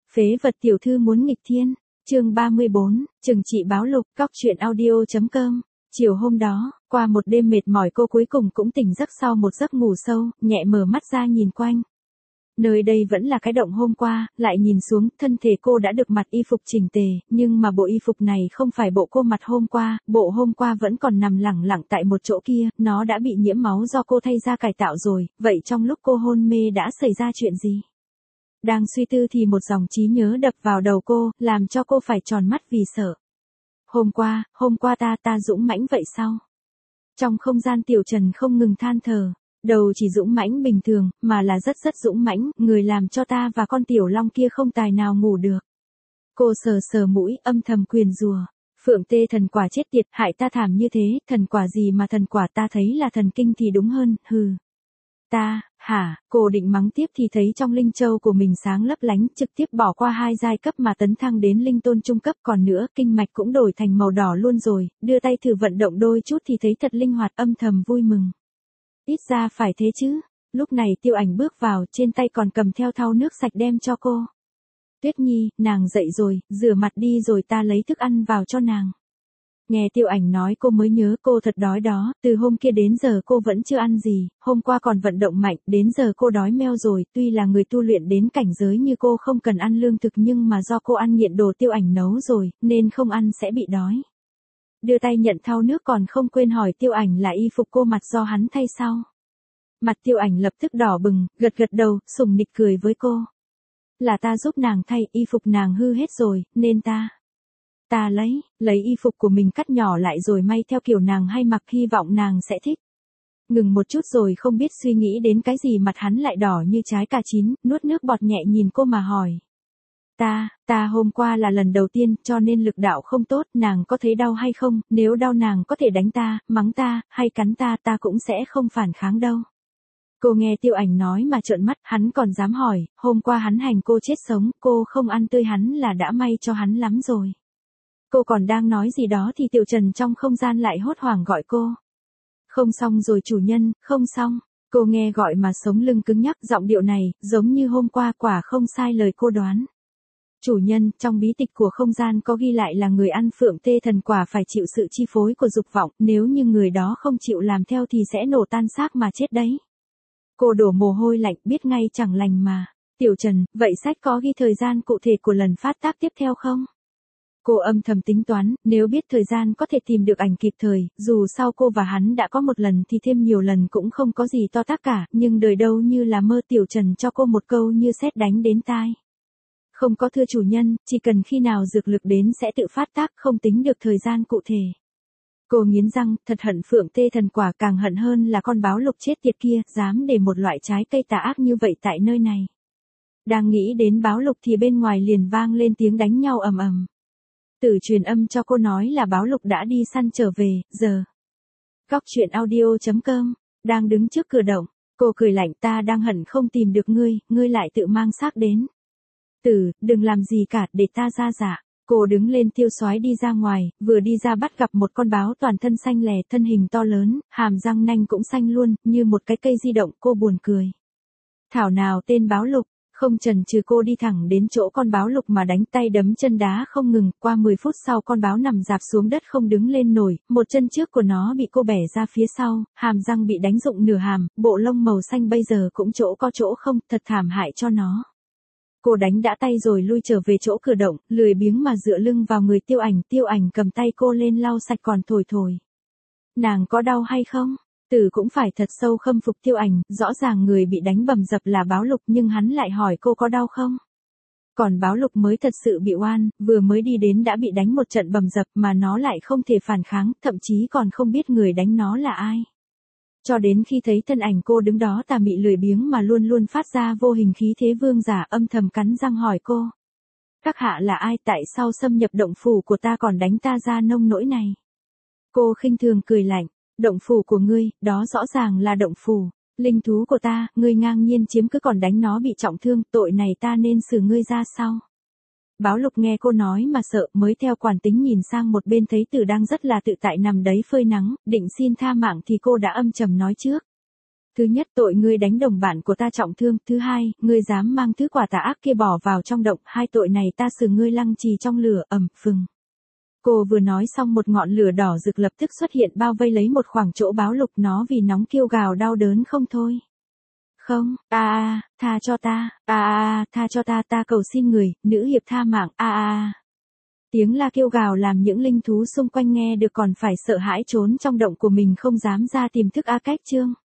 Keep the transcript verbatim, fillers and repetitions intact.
Phế vật tiểu thư muốn nghịch thiên. Chương ba mươi bốn, trừng trị báo lục, cóc truyện audio.com. Chiều hôm đó, qua một đêm mệt mỏi cô cuối cùng cũng tỉnh giấc sau một giấc ngủ sâu, nhẹ mở mắt ra nhìn quanh. Nơi đây vẫn là cái động hôm qua, lại nhìn xuống, thân thể cô đã được mặc y phục chỉnh tề, nhưng mà bộ y phục này không phải bộ cô mặc hôm qua, bộ hôm qua vẫn còn nằm lẳng lặng tại một chỗ kia, nó đã bị nhiễm máu do cô thay ra cải tạo rồi, vậy trong lúc cô hôn mê đã xảy ra chuyện gì? Đang suy tư thì một dòng trí nhớ đập vào đầu cô, làm cho cô phải tròn mắt vì sợ. Hôm qua, hôm qua ta ta dũng mãnh vậy sao? Trong không gian Tiểu Trần không ngừng than thở. Đầu chỉ dũng mãnh bình thường, mà là rất rất dũng mãnh, người làm cho ta và con tiểu long kia không tài nào ngủ được. Cô sờ sờ mũi, âm thầm nguyền rủa. Phượng tê thần quả chết tiệt, hại ta thảm như thế, thần quả gì mà thần quả, ta thấy là thần kinh thì đúng hơn, hừ. Ta, hả, cô định mắng tiếp thì thấy trong linh châu của mình sáng lấp lánh, trực tiếp bỏ qua hai giai cấp mà tấn thăng đến linh tôn trung cấp, còn nữa, kinh mạch cũng đổi thành màu đỏ luôn rồi, đưa tay thử vận động đôi chút thì thấy thật linh hoạt, âm thầm vui mừng. Ít ra phải thế chứ. Lúc này Tiêu Ảnh bước vào, trên tay còn cầm theo thau nước sạch đem cho cô. Tuyết Nhi, nàng dậy rồi, rửa mặt đi rồi ta lấy thức ăn vào cho nàng. Nghe Tiêu Ảnh nói cô mới nhớ cô thật đói đó, từ hôm kia đến giờ cô vẫn chưa ăn gì, hôm qua còn vận động mạnh, đến giờ cô đói meo rồi, tuy là người tu luyện đến cảnh giới như cô không cần ăn lương thực nhưng mà do cô ăn nghiện đồ Tiêu Ảnh nấu rồi, nên không ăn sẽ bị đói. Đưa tay nhận thau nước còn không quên hỏi Tiêu Ảnh là y phục cô mặc do hắn thay sao. Mặt Tiêu Ảnh lập tức đỏ bừng, gật gật đầu, sùng nịch cười với cô. Là ta giúp nàng thay, y phục nàng hư hết rồi, nên ta. Ta lấy, lấy y phục của mình cắt nhỏ lại rồi may theo kiểu nàng hay mặc, hy vọng nàng sẽ thích. Ngừng một chút rồi không biết suy nghĩ đến cái gì mặt hắn lại đỏ như trái cà chín, nuốt nước bọt nhẹ nhìn cô mà hỏi. Ta, ta hôm qua là lần đầu tiên, cho nên lực đạo không tốt, nàng có thấy đau hay không, nếu đau nàng có thể đánh ta, mắng ta, hay cắn ta, ta cũng sẽ không phản kháng đâu. Cô nghe Tiêu Ảnh nói mà trợn mắt, hắn còn dám hỏi, hôm qua hắn hành cô chết sống, cô không ăn tươi hắn là đã may cho hắn lắm rồi. Cô còn đang nói gì đó thì Tiểu Trần trong không gian lại hốt hoảng gọi cô. Không xong rồi chủ nhân, không xong. Cô nghe gọi mà sống lưng cứng nhắc, giọng điệu này, giống như hôm qua, quả không sai lời cô đoán. Chủ nhân, trong bí tịch của không gian có ghi lại là người ăn phượng tê thần quả phải chịu sự chi phối của dục vọng, nếu như người đó không chịu làm theo thì sẽ nổ tan xác mà chết đấy. Cô đổ mồ hôi lạnh, biết ngay chẳng lành mà. Tiểu Trần, vậy sách có ghi thời gian cụ thể của lần phát tác tiếp theo không? Cô âm thầm tính toán, nếu biết thời gian có thể tìm được ảnh kịp thời, dù sau cô và hắn đã có một lần thì thêm nhiều lần cũng không có gì to tát cả, nhưng đời đâu như là mơ. Tiểu Trần cho cô một câu như sét đánh đến tai. Không có thưa chủ nhân, chỉ cần khi nào dược lực đến sẽ tự phát tác, không tính được thời gian cụ thể. Cô nghiến răng, thật hận phượng tê thần quả, càng hận hơn là con báo lục chết tiệt kia, dám để một loại trái cây tà ác như vậy tại nơi này. Đang nghĩ đến báo lục thì bên ngoài liền vang lên tiếng đánh nhau ầm ầm. Tử truyền âm cho cô nói là báo lục đã đi săn trở về, giờ. Cóc truyện audio.com, đang đứng trước cửa động, cô cười lạnh, ta đang hận không tìm được ngươi, ngươi lại tự mang xác đến. Tử, đừng làm gì cả, để ta ra dạ. Cô đứng lên Tiêu Soái đi ra ngoài, vừa đi ra bắt gặp một con báo toàn thân xanh lè, thân hình to lớn, hàm răng nanh cũng xanh luôn, như một cái cây di động, cô buồn cười. Thảo nào tên báo lục, không chần chừ cô đi thẳng đến chỗ con báo lục mà đánh tay đấm chân đá không ngừng, qua mười phút sau con báo nằm rạp xuống đất không đứng lên nổi, một chân trước của nó bị cô bẻ ra phía sau, hàm răng bị đánh rụng nửa hàm, bộ lông màu xanh bây giờ cũng chỗ có chỗ không, thật thảm hại cho nó. Cô đánh đã tay rồi lui trở về chỗ cửa động, lười biếng mà dựa lưng vào người Tiêu Ảnh, Tiêu Ảnh cầm tay cô lên lau sạch còn thổi thổi. Nàng có đau hay không? Tử cũng phải thật sâu khâm phục Tiêu Ảnh, rõ ràng người bị đánh bầm dập là báo lục nhưng hắn lại hỏi cô có đau không? Còn báo lục mới thật sự bị oan, vừa mới đi đến đã bị đánh một trận bầm dập mà nó lại không thể phản kháng, thậm chí còn không biết người đánh nó là ai. Cho đến khi thấy thân ảnh cô đứng đó tà mị lười biếng mà luôn luôn phát ra vô hình khí thế vương giả, âm thầm cắn răng hỏi cô. Các hạ là ai, tại sao xâm nhập động phủ của ta còn đánh ta ra nông nỗi này? Cô khinh thường cười lạnh, động phủ của ngươi, đó rõ ràng là động phủ. Linh thú của ta, ngươi ngang nhiên chiếm cứ còn đánh nó bị trọng thương, tội này ta nên xử ngươi ra sao? Báo lục nghe cô nói mà sợ, mới theo quản tính nhìn sang một bên thấy Tử đang rất là tự tại nằm đấy phơi nắng, định xin tha mạng thì cô đã âm trầm nói trước. Thứ nhất, tội ngươi đánh đồng bạn của ta trọng thương. Thứ hai, ngươi dám mang thứ quả tà ác kia bỏ vào trong động. Hai tội này ta xử ngươi lăng trì trong lửa. Ầm, phừng. Cô vừa nói xong một ngọn lửa đỏ rực lập tức xuất hiện bao vây lấy một khoảng chỗ báo lục, nó vì nóng kêu gào đau đớn không thôi. Không, a a, tha cho ta, a a, tha cho ta, ta cầu xin người, nữ hiệp tha mạng, a a. Tiếng la kêu gào làm những linh thú xung quanh nghe được còn phải sợ hãi trốn trong động của mình không dám ra tìm thức A Cách chương